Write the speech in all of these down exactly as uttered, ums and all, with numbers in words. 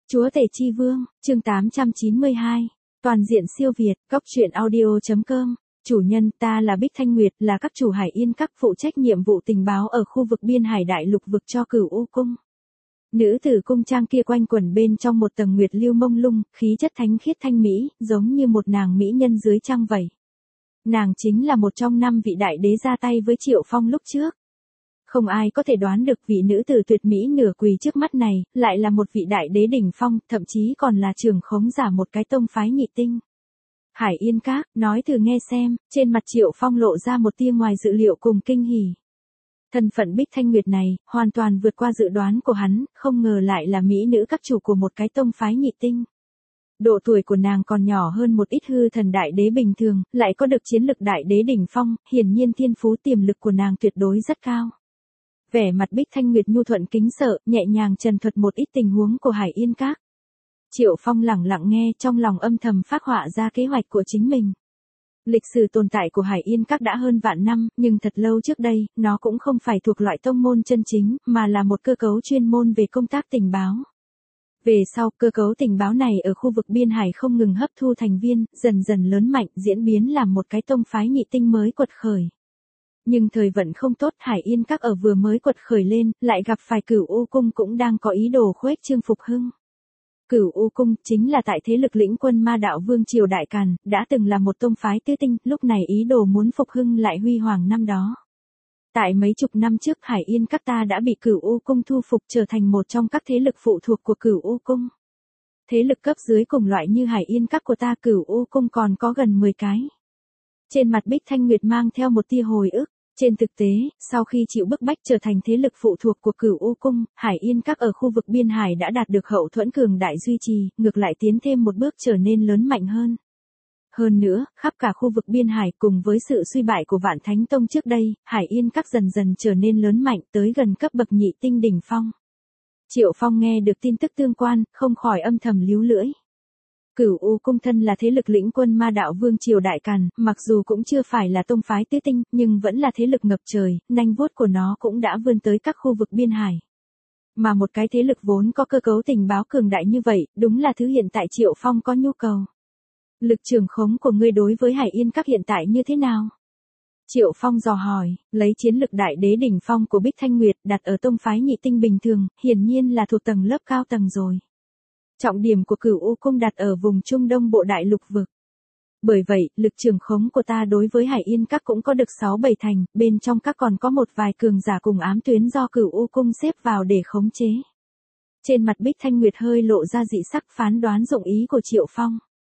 Chúa Tể Chi Vương, chương tám trăm chín mươi hai. Toàn diện siêu Việt, góc truyện audio.com. Chủ nhân, ta là Bích Thanh Nguyệt, là các chủ Hải Yên các phụ trách nhiệm vụ tình báo ở khu vực biên hải đại lục vực cho Cửu U cung. Nữ tử cung trang kia quanh quẩn bên trong một tầng nguyệt lưu mông lung, khí chất thánh khiết thanh mỹ, giống như một nàng mỹ nhân dưới trăng vậy. Nàng chính là một trong năm vị đại đế ra tay với Triệu Phong lúc trước. Không ai có thể đoán được vị nữ tử tuyệt mỹ nửa quỳ trước mắt này, lại là một vị đại đế đỉnh phong, thậm chí còn là trưởng khống giả một cái tông phái nhị tinh. Hải Yên Các, nói thử nghe xem, trên mặt Triệu Phong lộ ra một tia ngoài dự liệu cùng kinh hỉ. Thân phận Bích Thanh Nguyệt này, hoàn toàn vượt qua dự đoán của hắn, không ngờ lại là mỹ nữ các chủ của một cái tông phái nhị tinh. Độ tuổi của nàng còn nhỏ hơn một ít hư thần đại đế bình thường, lại có được chiến lực đại đế đỉnh phong, hiển nhiên thiên phú tiềm lực của nàng tuyệt đối rất cao. Vẻ mặt Bích Thanh Nguyệt nhu thuận kính sợ, nhẹ nhàng trần thuật một ít tình huống của Hải Yên Các. Triệu Phong lẳng lặng nghe, trong lòng âm thầm phác họa ra kế hoạch của chính mình. Lịch sử tồn tại của Hải Yên Các đã hơn vạn năm, nhưng thật lâu trước đây, nó cũng không phải thuộc loại tông môn chân chính, mà là một cơ cấu chuyên môn về công tác tình báo. Về sau, cơ cấu tình báo này ở khu vực biên hải không ngừng hấp thu thành viên, dần dần lớn mạnh, diễn biến làm một cái tông phái nhị tinh mới quật khởi. Nhưng thời vận không tốt, Hải Yên Các ở vừa mới quật khởi lên, lại gặp phải Cửu U cung cũng đang có ý đồ khuếch trương phục hưng. Cửu U cung chính là tại thế lực lĩnh quân Ma Đạo Vương triều Đại Càn, đã từng là một tông phái tứ tinh, lúc này ý đồ muốn phục hưng lại huy hoàng năm đó. Tại mấy chục năm trước, Hải Yên Các ta đã bị Cửu U cung thu phục trở thành một trong các thế lực phụ thuộc của Cửu U cung. Thế lực cấp dưới cùng loại như Hải Yên Các của ta, Cửu U cung còn có gần mười cái. Trên mặt Bích Thanh Nguyệt mang theo một tia hồi ức. Trên thực tế, sau khi chịu bức bách trở thành thế lực phụ thuộc của Cửu U cung, Hải Yên Các ở khu vực biên hải đã đạt được hậu thuẫn cường đại duy trì, ngược lại tiến thêm một bước trở nên lớn mạnh hơn. Hơn nữa, khắp cả khu vực biên hải cùng với sự suy bại của Vạn Thánh Tông trước đây, Hải Yên Các dần dần trở nên lớn mạnh tới gần cấp bậc nhị tinh đỉnh phong. Triệu Phong nghe được tin tức tương quan, không khỏi âm thầm líu lưỡi. Cửu U cung thân là thế lực lĩnh quân Ma Đạo Vương triều Đại Càn, mặc dù cũng chưa phải là tông phái tứ tinh, nhưng vẫn là thế lực ngập trời, nanh vuốt của nó cũng đã vươn tới các khu vực biên hải. Mà một cái thế lực vốn có cơ cấu tình báo cường đại như vậy, đúng là thứ hiện tại Triệu Phong có nhu cầu. Lực trưởng khống của ngươi đối với Hải Yên Các hiện tại như thế nào? Triệu Phong dò hỏi, lấy chiến lực đại đế đỉnh phong của Bích Thanh Nguyệt đặt ở tông phái nhị tinh bình thường, hiển nhiên là thuộc tầng lớp cao tầng rồi. Trọng điểm của Cửu U cung đặt ở vùng Trung Đông bộ đại lục vực. Bởi vậy, lực trưởng khống của ta đối với Hải Yên Các cũng có được sáu bảy thành, bên trong các còn có một vài cường giả cùng ám tuyến do Cửu U cung xếp vào để khống chế. Trên mặt Bích Thanh Nguyệt hơi lộ ra dị sắc, phán đoán dụng ý của Triệu Phong.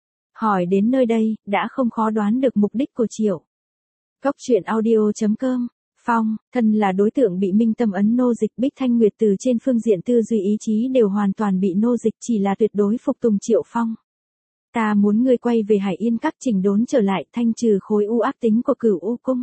Hỏi đến nơi đây, đã không khó đoán được mục đích của Triệu. Góc truyện audio.com. Phong, thân là đối tượng bị minh tâm ấn nô dịch, Bích Thanh Nguyệt từ trên phương diện tư duy ý chí đều hoàn toàn bị nô dịch, chỉ là tuyệt đối phục tùng Triệu Phong. Ta muốn ngươi quay về Hải Yên Các chỉnh đốn trở lại, thanh trừ khối u ác tính của Cửu U cung.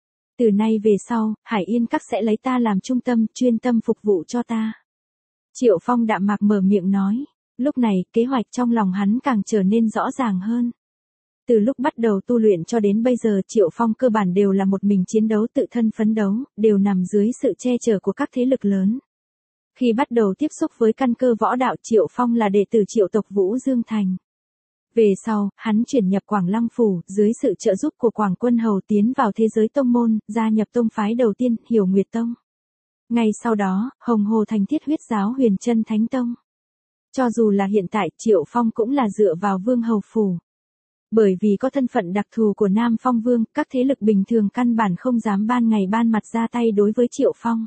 Từ nay về sau, Hải Yên Các sẽ lấy ta làm trung tâm, chuyên tâm phục vụ cho ta. Triệu Phong đạm mạc mở miệng nói. Lúc này, kế hoạch trong lòng hắn càng trở nên rõ ràng hơn. Từ lúc bắt đầu tu luyện cho đến bây giờ, Triệu Phong cơ bản đều là một mình chiến đấu, tự thân phấn đấu, đều nằm dưới sự che chở của các thế lực lớn. Khi bắt đầu tiếp xúc với căn cơ võ đạo, Triệu Phong là đệ tử Triệu tộc Vũ Dương Thành. Về sau, hắn chuyển nhập Quảng Lăng Phủ, dưới sự trợ giúp của Quảng Quân Hầu tiến vào thế giới tông môn, gia nhập tông phái đầu tiên, Hiểu Nguyệt Tông. Ngay sau đó, Hồng Hồ thành Thiết Huyết Giáo Huyền Chân Thánh Tông. Cho dù là hiện tại, Triệu Phong cũng là dựa vào Vương Hầu Phủ. Bởi vì có thân phận đặc thù của Nam Phong Vương, các thế lực bình thường căn bản không dám ban ngày ban mặt ra tay đối với Triệu Phong.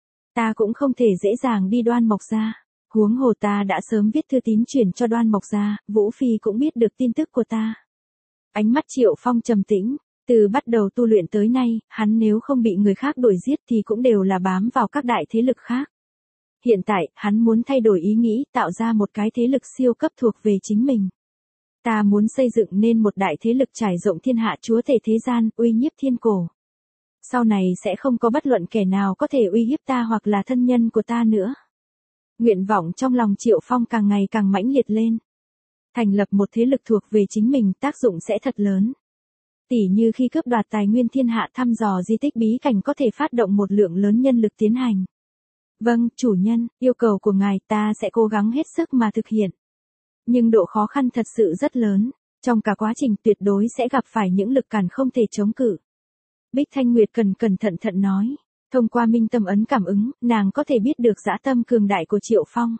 Ta cũng không thể dễ dàng đi Đoan Mộc Gia. Huống hồ ta đã sớm viết thư tín chuyển cho Đoan Mộc Gia, Vũ Phi cũng biết được tin tức của ta. Ánh mắt Triệu Phong trầm tĩnh, từ bắt đầu tu luyện tới nay, hắn nếu không bị người khác đuổi giết thì cũng đều là bám vào các đại thế lực khác. Hiện tại, hắn muốn thay đổi ý nghĩ, tạo ra một cái thế lực siêu cấp thuộc về chính mình. Ta muốn xây dựng nên một đại thế lực trải rộng thiên hạ, chúa tể thế gian, uy nhiếp thiên cổ. Sau này sẽ không có bất luận kẻ nào có thể uy hiếp ta hoặc là thân nhân của ta nữa. Nguyện vọng trong lòng Triệu Phong càng ngày càng mãnh liệt lên. Thành lập một thế lực thuộc về chính mình, tác dụng sẽ thật lớn. Tỉ như khi cướp đoạt tài nguyên thiên hạ, thăm dò di tích bí cảnh có thể phát động một lượng lớn nhân lực tiến hành. Vâng, chủ nhân, yêu cầu của ngài ta sẽ cố gắng hết sức mà thực hiện. Nhưng độ khó khăn thật sự rất lớn, trong cả quá trình tuyệt đối sẽ gặp phải những lực cản không thể chống cự. Bích Thanh Nguyệt cần cẩn thận thận nói, thông qua minh tâm ấn cảm ứng, nàng có thể biết được dã tâm cường đại của Triệu Phong.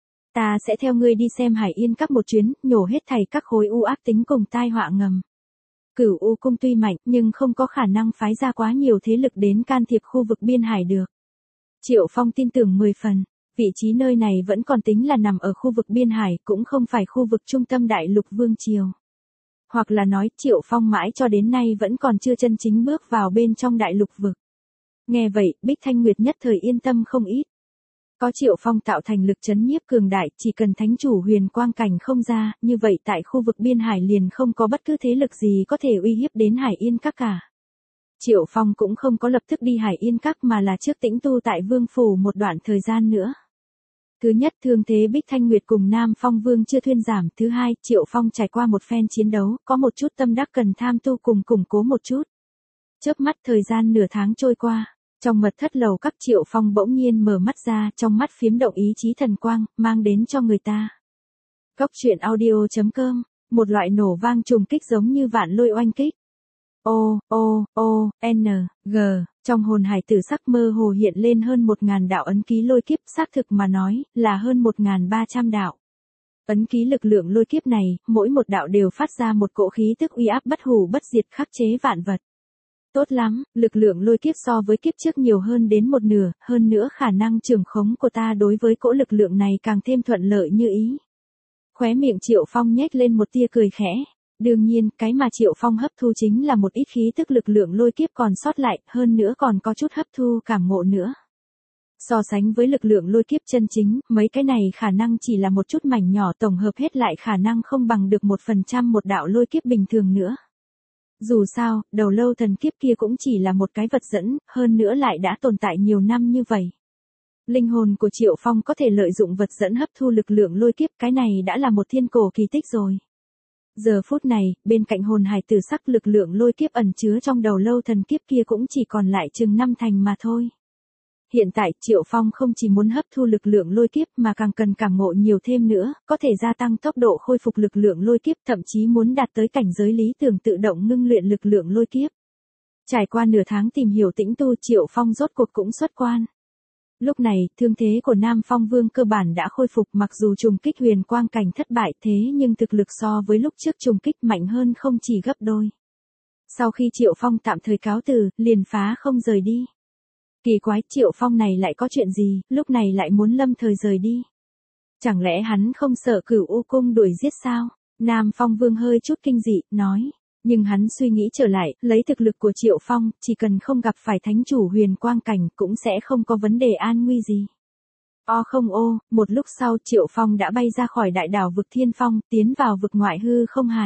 Ta sẽ theo ngươi đi xem Hải Yên Các một chuyến, nhổ hết thảy các khối u ác tính cùng tai họa ngầm. Cửu U cung tuy mạnh nhưng không có khả năng phái ra quá nhiều thế lực đến can thiệp khu vực biên hải được. Triệu Phong tin tưởng mười phần, vị trí nơi này vẫn còn tính là nằm ở khu vực biên hải, cũng không phải khu vực trung tâm đại lục vương triều. Hoặc là nói Triệu Phong mãi cho đến nay vẫn còn chưa chân chính bước vào bên trong đại lục vực. Nghe vậy, Bích Thanh Nguyệt nhất thời yên tâm không ít. Có Triệu Phong tạo thành lực chấn nhiếp cường đại, chỉ cần thánh chủ huyền quang cảnh không ra, như vậy tại khu vực biên hải liền không có bất cứ thế lực gì có thể uy hiếp đến Hải Yên Các cả. Triệu Phong cũng không có lập tức đi Hải Yên Các mà là trước tĩnh tu tại Vương Phủ một đoạn thời gian nữa. Thứ nhất, thương thế Bích Thanh Nguyệt cùng Nam Phong Vương chưa thuyên giảm. Thứ hai, Triệu Phong trải qua một phen chiến đấu, có một chút tâm đắc cần tham tu cùng củng cố một chút. Chớp mắt thời gian nửa tháng trôi qua, trong mật thất lầu các Triệu Phong bỗng nhiên mở mắt ra, trong mắt phiếm động ý chí thần quang, mang đến cho người ta. Góc truyện audio chấm com, một loại nổ vang trùng kích giống như vạn lôi oanh kích. O, O, O, N, G, trong hồn hải tử sắc mơ hồ hiện lên hơn một ngàn đạo ấn ký lôi kiếp, xác thực mà nói, là hơn một ngàn ba trăm đạo. Ấn ký lực lượng lôi kiếp này, mỗi một đạo đều phát ra một cỗ khí tức uy áp bất hủ bất diệt khắc chế vạn vật. Tốt lắm, lực lượng lôi kiếp so với kiếp trước nhiều hơn đến một nửa, hơn nữa khả năng trường khống của ta đối với cỗ lực lượng này càng thêm thuận lợi như ý. Khóe miệng Triệu Phong nhếch lên một tia cười khẽ. Đương nhiên, cái mà Triệu Phong hấp thu chính là một ít khí tức lực lượng lôi kiếp còn sót lại, hơn nữa còn có chút hấp thu cảm ngộ nữa. So sánh với lực lượng lôi kiếp chân chính, mấy cái này khả năng chỉ là một chút mảnh nhỏ, tổng hợp hết lại khả năng không bằng được một phần trăm một đạo lôi kiếp bình thường nữa. Dù sao, đầu lâu thần kiếp kia cũng chỉ là một cái vật dẫn, hơn nữa lại đã tồn tại nhiều năm như vậy. Linh hồn của Triệu Phong có thể lợi dụng vật dẫn hấp thu lực lượng lôi kiếp, cái này đã là một thiên cổ kỳ tích rồi. Giờ phút này, bên cạnh hồn hải tử sắc lực lượng lôi kiếp ẩn chứa trong đầu lâu thần kiếp kia cũng chỉ còn lại chừng năm thành mà thôi. Hiện tại Triệu Phong không chỉ muốn hấp thu lực lượng lôi kiếp mà càng cần cảm ngộ nhiều thêm nữa, có thể gia tăng tốc độ khôi phục lực lượng lôi kiếp, thậm chí muốn đạt tới cảnh giới lý tưởng tự động ngưng luyện lực lượng lôi kiếp. Trải qua nửa tháng tìm hiểu tĩnh tu, Triệu Phong rốt cuộc cũng xuất quan. Lúc này, thương thế của Nam Phong Vương cơ bản đã khôi phục, mặc dù trùng kích huyền quang cảnh thất bại thế nhưng thực lực so với lúc trước trùng kích mạnh hơn không chỉ gấp đôi. Sau khi Triệu Phong tạm thời cáo từ, liền phá không rời đi. Kỳ quái, Triệu Phong này lại có chuyện gì, lúc này lại muốn lâm thời rời đi. Chẳng lẽ hắn không sợ Cửu U cung đuổi giết sao? Nam Phong Vương hơi chút kinh dị, nói. Nhưng hắn suy nghĩ trở lại, lấy thực lực của Triệu Phong, chỉ cần không gặp phải thánh chủ huyền quang cảnh cũng sẽ không có vấn đề an nguy gì. O không ô, một lúc sau Triệu Phong đã bay ra khỏi đại đảo vực Thiên Phong, tiến vào vực ngoại hư không hải.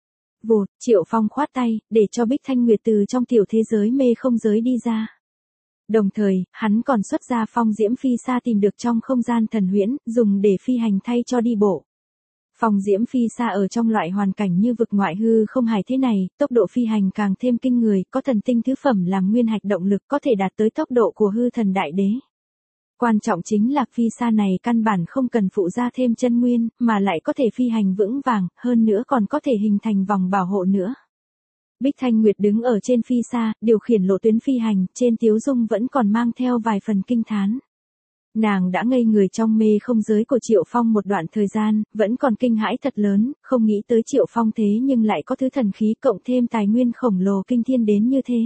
Vụt, Triệu Phong khoát tay, để cho Bích Thanh Nguyệt từ trong tiểu thế giới mê không giới đi ra. Đồng thời, hắn còn xuất ra phong diễm phi sa tìm được trong không gian thần huyễn, dùng để phi hành thay cho đi bộ. Phong diễm phi sa ở trong loại hoàn cảnh như vực ngoại hư không hải thế này, tốc độ phi hành càng thêm kinh người, có thần tinh thứ phẩm làm nguyên hạch động lực có thể đạt tới tốc độ của hư thần đại đế. Quan trọng chính là phi sa này căn bản không cần phụ ra thêm chân nguyên, mà lại có thể phi hành vững vàng, hơn nữa còn có thể hình thành vòng bảo hộ nữa. Bích Thanh Nguyệt đứng ở trên phi sa, điều khiển lộ tuyến phi hành, trên tiếu dung vẫn còn mang theo vài phần kinh thán. Nàng đã ngây người trong mê không giới của Triệu Phong một đoạn thời gian, vẫn còn kinh hãi thật lớn, không nghĩ tới Triệu Phong thế nhưng lại có thứ thần khí cộng thêm tài nguyên khổng lồ kinh thiên đến như thế.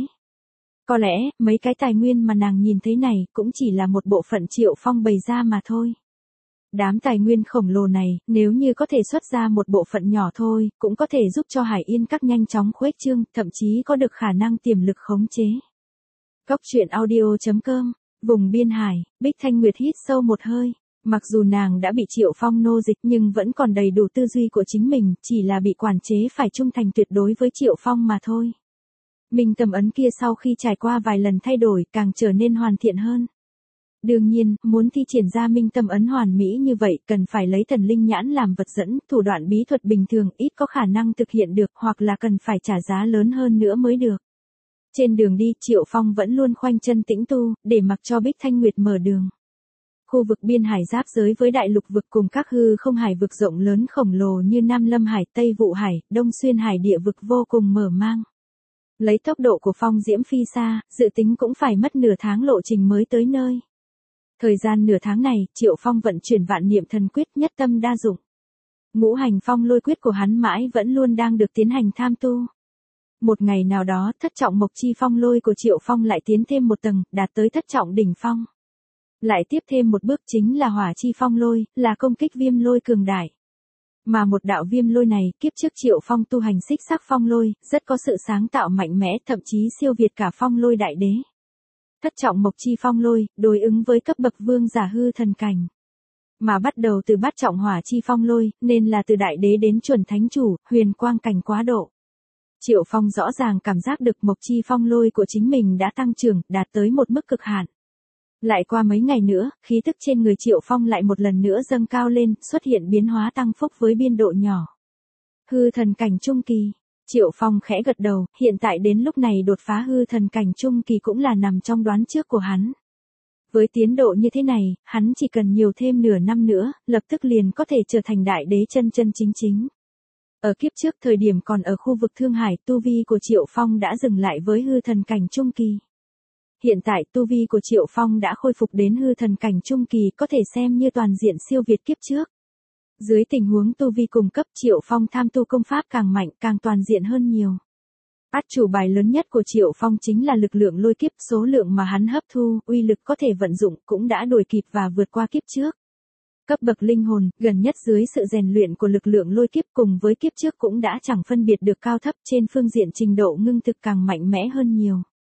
Có lẽ, mấy cái tài nguyên mà nàng nhìn thấy này cũng chỉ là một bộ phận Triệu Phong bày ra mà thôi. Đám tài nguyên khổng lồ này, nếu như có thể xuất ra một bộ phận nhỏ thôi, cũng có thể giúp cho Hải Yên Các nhanh chóng khuếch trương, thậm chí có được khả năng tiềm lực khống chế. Góc truyện audio chấm com, vùng biên hải, Bích Thanh Nguyệt hít sâu một hơi. Mặc dù nàng đã bị Triệu Phong nô dịch nhưng vẫn còn đầy đủ tư duy của chính mình, chỉ là bị quản chế phải trung thành tuyệt đối với Triệu Phong mà thôi. Minh tâm ấn kia sau khi trải qua vài lần thay đổi càng trở nên hoàn thiện hơn. Đương nhiên, muốn thi triển ra minh tâm ấn hoàn mỹ như vậy cần phải lấy thần linh nhãn làm vật dẫn, thủ đoạn bí thuật bình thường ít có khả năng thực hiện được hoặc là cần phải trả giá lớn hơn nữa mới được. Trên đường đi Triệu Phong vẫn luôn khoanh chân tĩnh tu, để mặc cho Bích Thanh Nguyệt mở đường. Khu vực biên hải giáp giới với đại lục vực cùng các hư không hải vực rộng lớn khổng lồ như Nam Lâm Hải, Tây Vụ Hải, Đông Xuyên Hải địa vực vô cùng mở mang. Lấy tốc độ của phong diễm phi xa, dự tính cũng phải mất nửa tháng lộ trình mới tới nơi. Thời gian nửa tháng này, Triệu Phong vận chuyển vạn niệm thần quyết nhất tâm đa dụng. Ngũ hành phong lôi quyết của hắn mãi vẫn luôn đang được tiến hành tham tu. Một ngày nào đó, thất trọng mộc chi phong lôi của Triệu Phong lại tiến thêm một tầng, đạt tới thất trọng đỉnh phong. Lại tiếp thêm một bước chính là hỏa chi phong lôi, là công kích viêm lôi cường đại. Mà một đạo viêm lôi này, kiếp trước Triệu Phong tu hành xích sắc phong lôi, rất có sự sáng tạo mạnh mẽ, thậm chí siêu việt cả phong lôi đại đế. Thất trọng mộc chi phong lôi, đối ứng với cấp bậc vương giả hư thần cảnh. Mà bắt đầu từ bát trọng hỏa chi phong lôi, nên là từ đại đế đến chuẩn thánh chủ, huyền quang cảnh quá độ. Triệu Phong rõ ràng cảm giác được mộc chi phong lôi của chính mình đã tăng trưởng, đạt tới một mức cực hạn. Lại qua mấy ngày nữa, khí tức trên người Triệu Phong lại một lần nữa dâng cao lên, xuất hiện biến hóa tăng phúc với biên độ nhỏ. Hư thần cảnh trung kỳ. Triệu Phong khẽ gật đầu, hiện tại đến lúc này đột phá hư thần cảnh trung kỳ cũng là nằm trong đoán trước của hắn. Với tiến độ như thế này, hắn chỉ cần nhiều thêm nửa năm nữa, lập tức liền có thể trở thành đại đế chân chân chính chính. Ở kiếp trước thời điểm còn ở khu vực Thương Hải, tu vi của Triệu Phong đã dừng lại với hư thần cảnh trung kỳ. Hiện tại tu vi của Triệu Phong đã khôi phục đến hư thần cảnh trung kỳ, có thể xem như toàn diện siêu việt kiếp trước. Dưới tình huống tu vi cùng cấp, Triệu Phong tham tu công pháp càng mạnh, càng toàn diện hơn nhiều. Át chủ bài lớn nhất của Triệu Phong chính là lực lượng lôi kiếp, số lượng mà hắn hấp thu, uy lực có thể vận dụng cũng đã đuổi kịp và vượt qua kiếp trước. Cấp bậc linh hồn, gần nhất dưới sự rèn luyện của lực lượng lôi kiếp cùng với kiếp trước cũng đã chẳng phân biệt được cao thấp, trên phương diện trình độ ngưng thực càng mạnh mẽ hơn nhiều.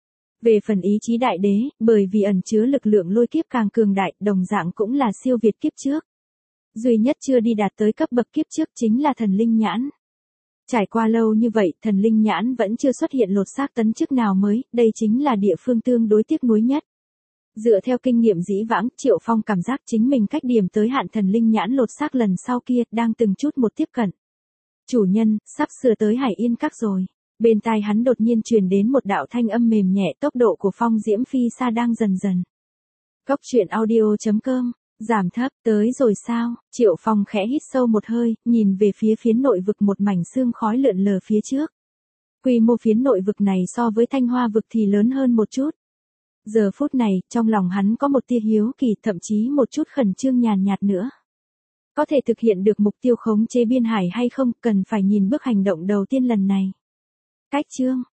Về phần ý chí đại đế, bởi vì ẩn chứa lực lượng lôi kiếp càng cường đại, đồng dạng cũng là siêu việt kiếp trước. Duy nhất chưa đi đạt tới cấp bậc kiếp trước chính là thần linh nhãn. Trải qua lâu như vậy, thần linh nhãn vẫn chưa xuất hiện lột xác tấn chức nào mới, đây chính là địa phương tương đối tiếc nuối nhất. Dựa theo kinh nghiệm dĩ vãng, Triệu Phong cảm giác chính mình cách điểm tới hạn thần linh nhãn lột xác lần sau kia, đang từng chút một tiếp cận. Chủ nhân, sắp sửa tới Hải Yên Các rồi. Bên tai hắn đột nhiên truyền đến một đạo thanh âm mềm nhẹ, tốc độ của phong diễm phi xa đang dần dần. Cốc truyện audio chấm com, giảm thấp, tới rồi sao? Triệu Phong khẽ hít sâu một hơi, nhìn về phía phiến nội vực một mảnh sương khói lượn lờ phía trước. Quy mô phiến nội vực này so với Thanh Hoa vực thì lớn hơn một chút. Giờ phút này, trong lòng hắn có một tia hiếu kỳ, thậm chí một chút khẩn trương nhàn nhạt nữa. Có thể thực hiện được mục tiêu khống chế biên hải hay không, cần phải nhìn bước hành động đầu tiên lần này. Cách chương,